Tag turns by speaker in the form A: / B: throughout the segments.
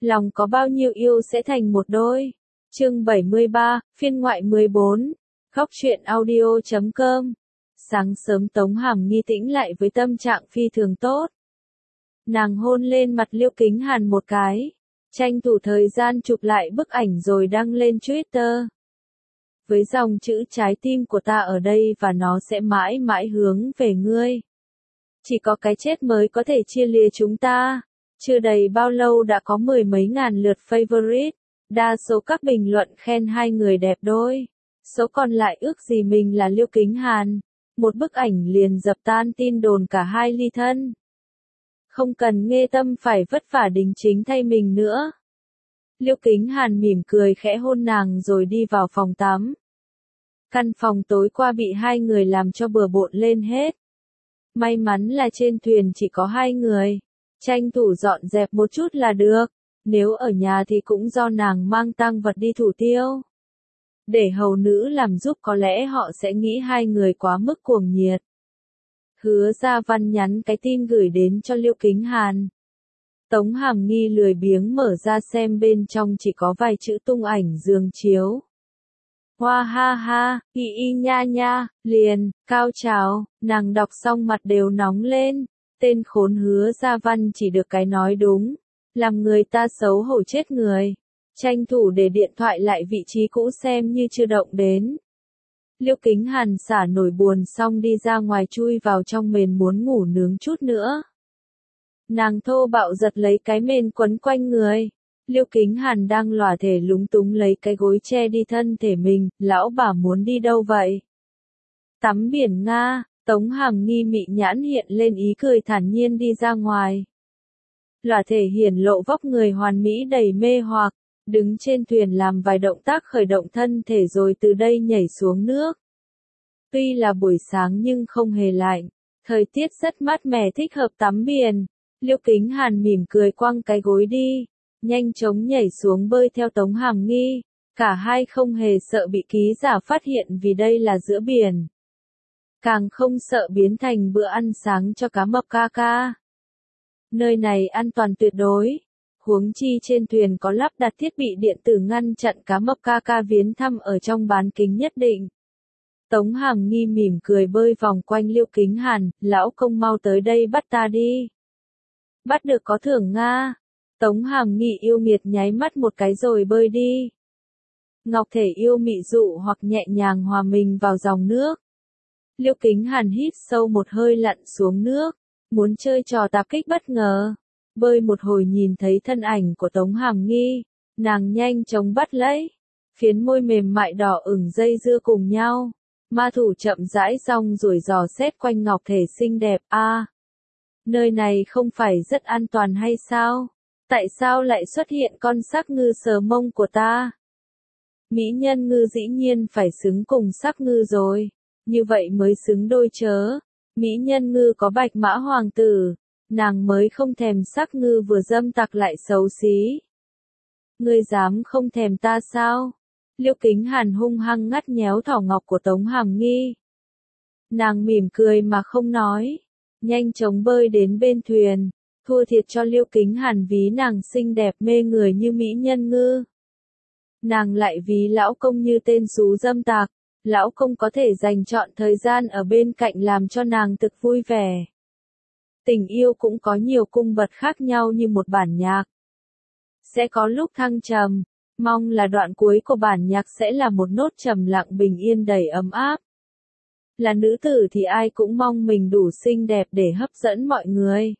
A: lòng có bao nhiêu yêu sẽ thành một đôi. Chương 73, phiên ngoại 14. Góc truyện audio.com. Sáng sớm Tống Hàm Nghi tĩnh lại với tâm trạng phi thường tốt. Nàng hôn lên mặt Liêu Kính Hàn một cái, tranh thủ thời gian chụp lại bức ảnh rồi đăng lên Twitter. Với dòng chữ trái tim của ta ở đây và nó sẽ mãi mãi hướng về ngươi. Chỉ có cái chết mới có thể chia lìa chúng ta. Chưa đầy bao lâu đã có mười mấy ngàn lượt favorite, đa số các bình luận khen hai người đẹp đôi. Số còn lại ước gì mình là Liêu Kính Hàn. Một bức ảnh liền dập tan tin đồn cả hai ly thân. Không cần Nghê Tâm phải vất vả đính chính thay mình nữa. Liêu Kính Hàn mỉm cười khẽ hôn nàng rồi đi vào phòng tắm. Căn phòng tối qua bị hai người làm cho bừa bộn lên hết. May mắn là trên thuyền chỉ có hai người. Tranh thủ dọn dẹp một chút là được. Nếu ở nhà thì cũng do nàng mang tang vật đi thủ tiêu. Để hầu nữ làm giúp có lẽ họ sẽ nghĩ hai người quá mức cuồng nhiệt. Hứa Gia Văn nhắn cái tin gửi đến cho Liêu Kính Hàn. Tống Hàm Nghi lười biếng mở ra xem bên trong chỉ có vài chữ tung ảnh giường chiếu. Hoa ha ha, y y nha nha, liền, cao trào, nàng đọc xong mặt đều nóng lên. Tên khốn Hứa Gia Văn chỉ được cái nói đúng. Làm người ta xấu hổ chết người. Tranh thủ để điện thoại lại vị trí cũ xem như chưa động đến. Liêu Kính Hàn xả nổi buồn xong đi ra ngoài chui vào trong mền muốn ngủ nướng chút nữa. Nàng thô bạo giật lấy cái mền quấn quanh người. Liêu Kính Hàn đang lòa thể lúng túng lấy cái gối che đi thân thể mình, lão bà muốn đi đâu vậy? Tắm biển Nga, Tống Hàm Nghi mị nhãn hiện lên ý cười thản nhiên đi ra ngoài. Lòa thể hiển lộ vóc người hoàn mỹ đầy mê hoặc, đứng trên thuyền làm vài động tác khởi động thân thể rồi từ đây nhảy xuống nước. Tuy là buổi sáng nhưng không hề lạnh, thời tiết rất mát mẻ thích hợp tắm biển. Liêu Kính Hàn mỉm cười quăng cái gối đi, nhanh chóng nhảy xuống bơi theo Tống Hàm Nghi. Cả hai không hề sợ bị ký giả phát hiện vì đây là giữa biển. Càng không sợ biến thành bữa ăn sáng cho cá mập ca ca. Nơi này an toàn tuyệt đối. Huống chi trên thuyền có lắp đặt thiết bị điện tử ngăn chặn cá mập ca ca viếng thăm ở trong bán kính nhất định. Tống Hàm Nghi mỉm cười bơi vòng quanh Liêu Kính Hàn, lão công mau tới đây bắt ta đi. Bắt được có thưởng Nga. Tống Hàm Nghi yêu nghiệt nháy mắt một cái rồi bơi đi. Ngọc thể yêu mị dụ hoặc nhẹ nhàng hòa mình vào dòng nước. Liêu Kính Hàn hít sâu một hơi lặn xuống nước, muốn chơi trò tạp kích bất ngờ. Bơi một hồi nhìn thấy thân ảnh của Tống Hàm Nghi, nàng nhanh chóng bắt lấy. Phiến môi mềm mại đỏ ửng dây dưa cùng nhau. Ma thủ chậm rãi rong rồi dò xét quanh ngọc thể xinh đẹp. Nơi này không phải rất an toàn hay sao? Tại sao lại xuất hiện con sắc ngư sờ mông của ta? Mỹ nhân ngư dĩ nhiên phải xứng cùng sắc ngư rồi. Như vậy mới xứng đôi chớ. Mỹ nhân ngư có bạch mã hoàng tử. Nàng mới không thèm sắc ngư vừa dâm tặc lại xấu xí. Ngươi dám không thèm ta sao? Liêu Kính Hàn hung hăng ngắt nhéo thỏ ngọc của Tống Hàm Nghi. Nàng mỉm cười mà không nói. Nhanh chóng bơi đến bên thuyền. Thua thiệt cho Liêu Kính Hàn ví nàng xinh đẹp mê người như mỹ nhân ngư. Nàng lại ví lão công như tên xú dâm tặc. Lão công có thể dành trọn thời gian ở bên cạnh làm cho nàng thực vui vẻ. Tình yêu cũng có nhiều cung bậc khác nhau như một bản nhạc. Sẽ có lúc thăng trầm, mong là đoạn cuối của bản nhạc sẽ là một nốt trầm lặng bình yên đầy ấm áp. Là nữ tử thì ai cũng mong mình đủ xinh đẹp để hấp dẫn mọi người.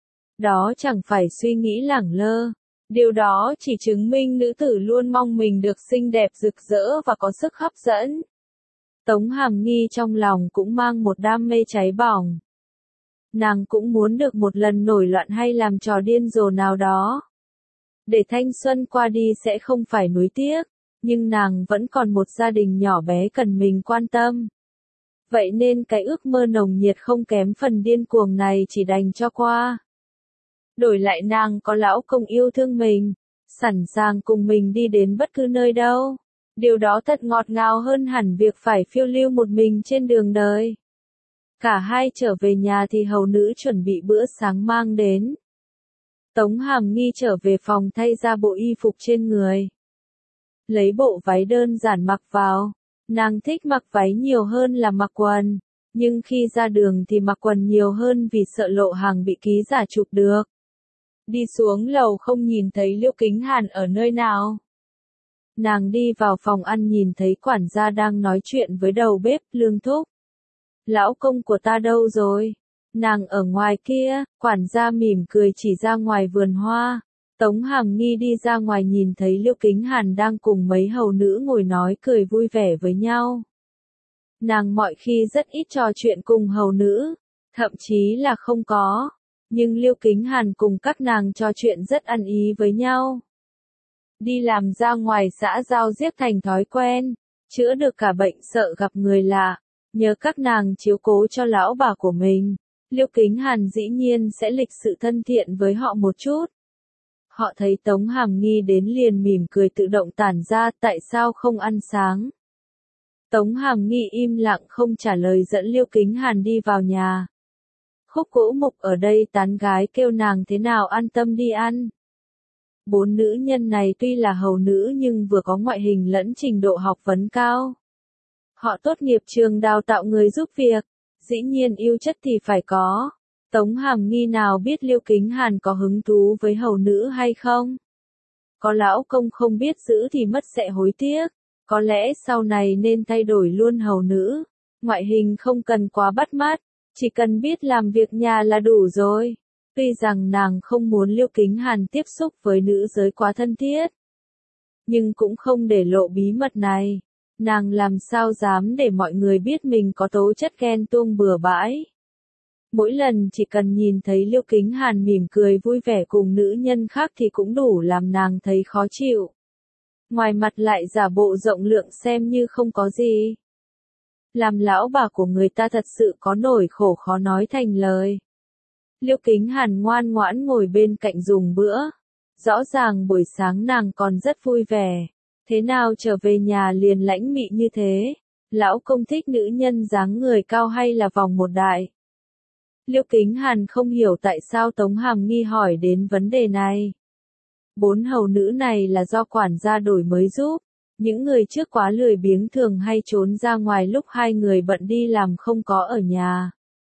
A: Đó chẳng phải suy nghĩ lẳng lơ. Điều đó chỉ chứng minh nữ tử luôn mong mình được xinh đẹp rực rỡ và có sức hấp dẫn. Tống Hàm Nghi trong lòng cũng mang một đam mê cháy bỏng. Nàng cũng muốn được một lần nổi loạn hay làm trò điên rồ nào đó. Để thanh xuân qua đi sẽ không phải nuối tiếc, nhưng nàng vẫn còn một gia đình nhỏ bé cần mình quan tâm. Vậy nên cái ước mơ nồng nhiệt không kém phần điên cuồng này chỉ đành cho qua. Đổi lại nàng có lão công yêu thương mình, sẵn sàng cùng mình đi đến bất cứ nơi đâu. Điều đó thật ngọt ngào hơn hẳn việc phải phiêu lưu một mình trên đường đời. Cả hai trở về nhà thì hầu nữ chuẩn bị bữa sáng mang đến. Tống Hàm Nghi trở về phòng thay ra bộ y phục trên người. Lấy bộ váy đơn giản mặc vào. Nàng thích mặc váy nhiều hơn là mặc quần. Nhưng khi ra đường thì mặc quần nhiều hơn vì sợ lộ hàng bị ký giả chụp được. Đi xuống lầu không nhìn thấy Liễu Kính Hàn ở nơi nào. Nàng đi vào phòng ăn nhìn thấy quản gia đang nói chuyện với đầu bếp, Lương Thúc. Lão công của ta đâu rồi? Nàng ở ngoài kia, quản gia mỉm cười chỉ ra ngoài vườn hoa. Tống Hàm Nghi đi ra ngoài nhìn thấy Liễu Kính Hàn đang cùng mấy hầu nữ ngồi nói cười vui vẻ với nhau. Nàng mọi khi rất ít trò chuyện cùng hầu nữ, thậm chí là không có. Nhưng Liễu Kính Hàn cùng các nàng trò chuyện rất ăn ý với nhau. Đi làm ra ngoài xã giao giết thành thói quen, chữa được cả bệnh sợ gặp người lạ, nhờ các nàng chiếu cố cho lão bà của mình. Liễu Kính Hàn dĩ nhiên sẽ lịch sự thân thiện với họ một chút. Họ thấy Tống Hàm Nghi đến liền mỉm cười tự động tản ra, tại sao không ăn sáng. Tống Hàm Nghi im lặng không trả lời dẫn Liễu Kính Hàn đi vào nhà. Khúc Cỗ Mục ở đây tán gái kêu nàng thế nào an tâm đi ăn. 4 nữ nhân này tuy là hầu nữ nhưng vừa có ngoại hình lẫn trình độ học vấn cao. Họ tốt nghiệp trường đào tạo người giúp việc, dĩ nhiên yêu chất thì phải có. Tống Hàm Nghi nào biết Liễu Kính Hàn có hứng thú với hầu nữ hay không? Có lão công không biết giữ thì mất sẽ hối tiếc, có lẽ sau này nên thay đổi luôn hầu nữ. Ngoại hình không cần quá bắt mắt, chỉ cần biết làm việc nhà là đủ rồi. Tuy rằng nàng không muốn Liễu Kính Hàn tiếp xúc với nữ giới quá thân thiết, nhưng cũng không để lộ bí mật này. Nàng làm sao dám để mọi người biết mình có tố chất ghen tuông bừa bãi. Mỗi lần chỉ cần nhìn thấy Liễu Kính Hàn mỉm cười vui vẻ cùng nữ nhân khác thì cũng đủ làm nàng thấy khó chịu. Ngoài mặt lại giả bộ rộng lượng xem như không có gì. Làm lão bà của người ta thật sự có nỗi khổ khó nói thành lời. Liễu Kính Hàn ngoan ngoãn ngồi bên cạnh dùng bữa. Rõ ràng buổi sáng nàng còn rất vui vẻ. Thế nào trở về nhà liền lãnh mị như thế? Lão công thích nữ nhân dáng người cao hay là vòng một đại? Liễu Kính Hàn không hiểu tại sao Tống Hàm Nghi hỏi đến vấn đề này. 4 hầu nữ này là do quản gia đổi mới giúp. Những người trước quá lười biếng thường hay trốn ra ngoài lúc 2 người bận đi làm không có ở nhà.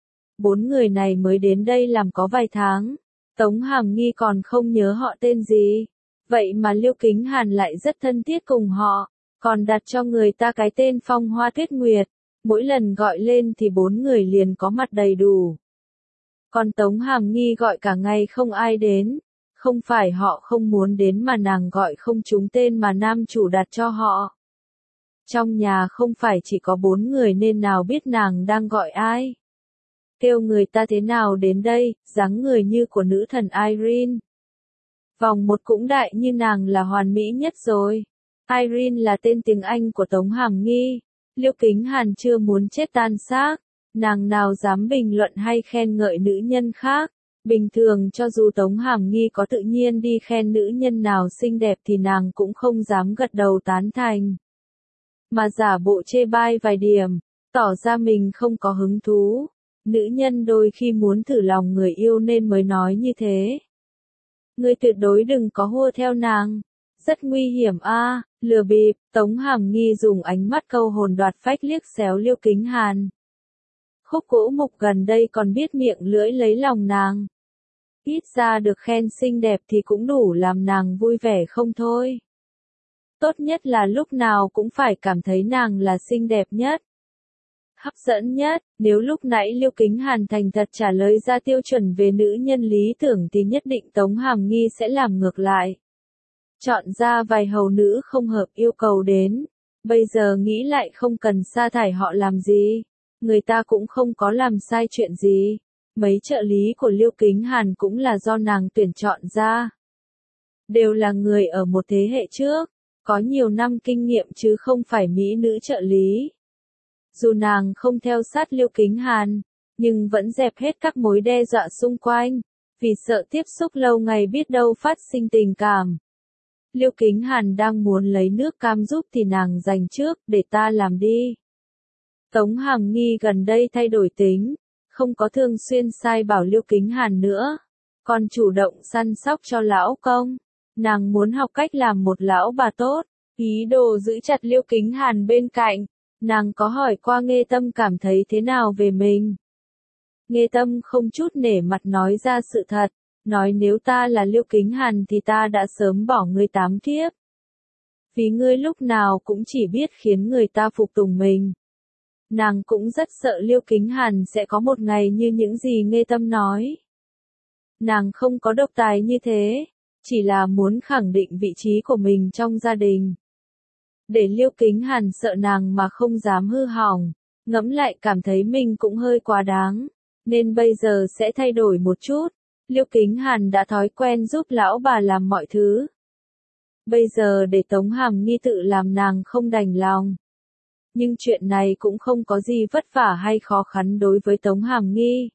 A: 4 người này mới đến đây làm có vài tháng. Tống Hàm Nghi còn không nhớ họ tên gì. Vậy mà Liễu Kính Hàn lại rất thân thiết cùng họ, còn đặt cho người ta cái tên Phong Hoa Tuyết Nguyệt. Mỗi lần gọi lên thì 4 người liền có mặt đầy đủ. Còn Tống Hàm Nghi gọi cả ngày không ai đến. Không phải họ không muốn đến mà nàng gọi không trúng tên mà nam chủ đặt cho họ. Trong nhà không phải chỉ có 4 người nên nào biết nàng đang gọi ai. Kêu người ta thế nào đến đây, dáng người như của nữ thần Irene. Vòng một cũng đại như nàng là hoàn mỹ nhất rồi. Irene là tên tiếng Anh của Tống Hàm Nghi. Liễu Kính Hàn chưa muốn chết tan xác. Nàng nào dám bình luận hay khen ngợi nữ nhân khác. Bình thường cho dù Tống Hàm Nghi có tự nhiên đi khen nữ nhân nào xinh đẹp thì nàng cũng không dám gật đầu tán thành. Mà giả bộ chê bai vài điểm, tỏ ra mình không có hứng thú. Nữ nhân đôi khi muốn thử lòng người yêu nên mới nói như thế. Ngươi tuyệt đối đừng có hua theo nàng. Rất nguy hiểm a, lừa bịp. Tống Hàm Nghi dùng ánh mắt câu hồn đoạt phách liếc xéo Liễu Kính Hàn. Khúc Cỗ Mục gần đây còn biết miệng lưỡi lấy lòng nàng. Ít ra được khen xinh đẹp thì cũng đủ làm nàng vui vẻ không thôi. Tốt nhất là lúc nào cũng phải cảm thấy nàng là xinh đẹp nhất, hấp dẫn nhất. Nếu lúc nãy Liễu Kính Hàn thành thật trả lời ra tiêu chuẩn về nữ nhân lý tưởng thì nhất định Tống Hàm Nghi sẽ làm ngược lại. Chọn ra vài hầu nữ không hợp yêu cầu đến. Bây giờ nghĩ lại không cần sa thải họ làm gì. Người ta cũng không có làm sai chuyện gì. Mấy trợ lý của Liễu Kính Hàn cũng là do nàng tuyển chọn ra. Đều là người ở một thế hệ trước, có nhiều năm kinh nghiệm chứ không phải mỹ nữ trợ lý. Dù nàng không theo sát Liễu Kính Hàn, nhưng vẫn dẹp hết các mối đe dọa xung quanh, vì sợ tiếp xúc lâu ngày biết đâu phát sinh tình cảm. Liễu Kính Hàn đang muốn lấy nước cam giúp thì nàng giành trước, để ta làm đi. Tống Hàm Nghi gần đây thay đổi tính, không có thường xuyên sai bảo Liễu Kính Hàn nữa. còn chủ động săn sóc cho lão công. Nàng muốn học cách làm một lão bà tốt, ý đồ giữ chặt Liêu Kính Hàn bên cạnh. Nàng có hỏi qua Nghê Tâm cảm thấy thế nào về mình. Nghê Tâm không chút nể mặt nói ra sự thật, nói nếu ta là Liêu Kính Hàn thì ta đã sớm bỏ ngươi 8 thiếp. Vì ngươi lúc nào cũng chỉ biết khiến người ta phục tùng mình. Nàng cũng rất sợ Liêu Kính Hàn sẽ có một ngày như những gì Nghê Tâm nói. Nàng không có độc tài như thế, chỉ là muốn khẳng định vị trí của mình trong gia đình. Để Liêu Kính Hàn sợ nàng mà không dám hư hỏng, ngẫm lại cảm thấy mình cũng hơi quá đáng, nên bây giờ sẽ thay đổi một chút. Liêu Kính Hàn đã thói quen giúp lão bà làm mọi thứ. Bây giờ để Tống Hàm Nghi tự làm nàng không đành lòng. Nhưng chuyện này cũng không có gì vất vả hay khó khăn đối với Tống Hàm Nghi.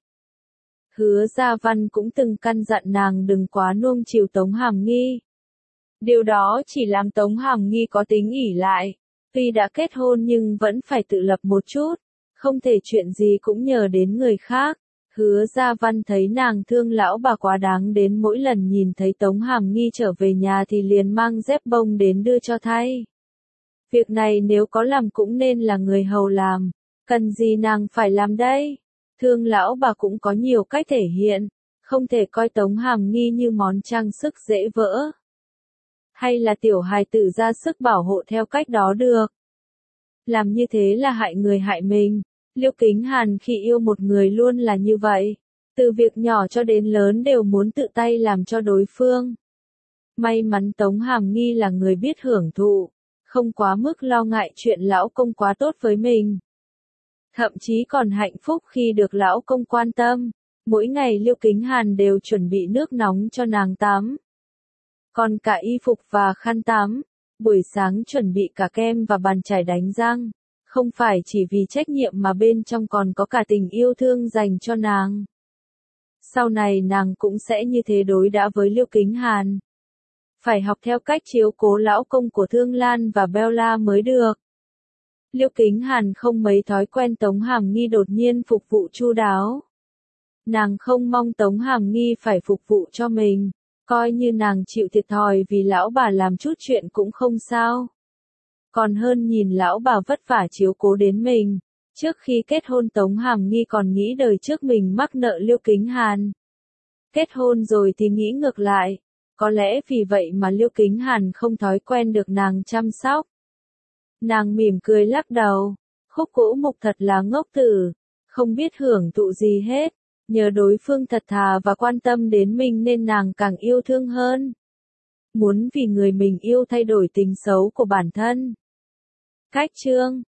A: Hứa Gia Văn cũng từng căn dặn nàng đừng quá nuông chiều Tống Hàm Nghi. Điều đó chỉ làm Tống Hàm Nghi có tính ỷ lại. Tuy đã kết hôn nhưng vẫn phải tự lập một chút, không thể chuyện gì cũng nhờ đến người khác. Hứa Gia Văn thấy nàng thương lão bà quá đáng đến mỗi lần nhìn thấy Tống Hàm Nghi trở về nhà thì liền mang dép bông đến đưa cho thay. Việc này nếu có làm cũng nên là người hầu làm, cần gì nàng phải làm đây? Thương lão bà cũng có nhiều cách thể hiện, không thể coi Tống Hàm Nghi như món trang sức dễ vỡ. Hay là tiểu hài tử ra sức bảo hộ theo cách đó được. Làm như thế là hại người hại mình. Liêu Kính Hàn khi yêu một người luôn là như vậy. Từ việc nhỏ cho đến lớn đều muốn tự tay làm cho đối phương. May mắn Tống Hàm Nghi là người biết hưởng thụ, không quá mức lo ngại chuyện lão công quá tốt với mình. Thậm chí còn hạnh phúc khi được lão công quan tâm. Mỗi ngày Liêu Kính Hàn đều chuẩn bị nước nóng cho nàng tắm. Còn cả y phục và khăn tắm. Buổi sáng chuẩn bị cả kem và bàn chải đánh răng. Không phải chỉ vì trách nhiệm mà bên trong còn có cả tình yêu thương dành cho nàng. Sau này nàng cũng sẽ như thế đối đãi với Liêu Kính Hàn. Phải học theo cách chiếu cố lão công của Thương Lan và Bella mới được. Liêu Kính Hàn không mấy thói quen Tống Hàm Nghi đột nhiên phục vụ chu đáo. Nàng không mong Tống Hàm Nghi phải phục vụ cho mình, coi như nàng chịu thiệt thòi vì lão bà làm chút chuyện cũng không sao. Còn hơn nhìn lão bà vất vả chiếu cố đến mình. Trước khi kết hôn Tống Hàm Nghi còn nghĩ đời trước mình mắc nợ Liêu Kính Hàn. Kết hôn rồi thì nghĩ ngược lại. Có lẽ vì vậy mà Liêu Kính Hàn không thói quen được nàng chăm sóc. Nàng mỉm cười lắc đầu. Khúc Cũ Mục thật là ngốc tử. Không biết hưởng thụ gì hết. Nhờ đối phương thật thà và quan tâm đến mình nên nàng càng yêu thương hơn. Muốn vì người mình yêu thay đổi tính xấu của bản thân. Cách chương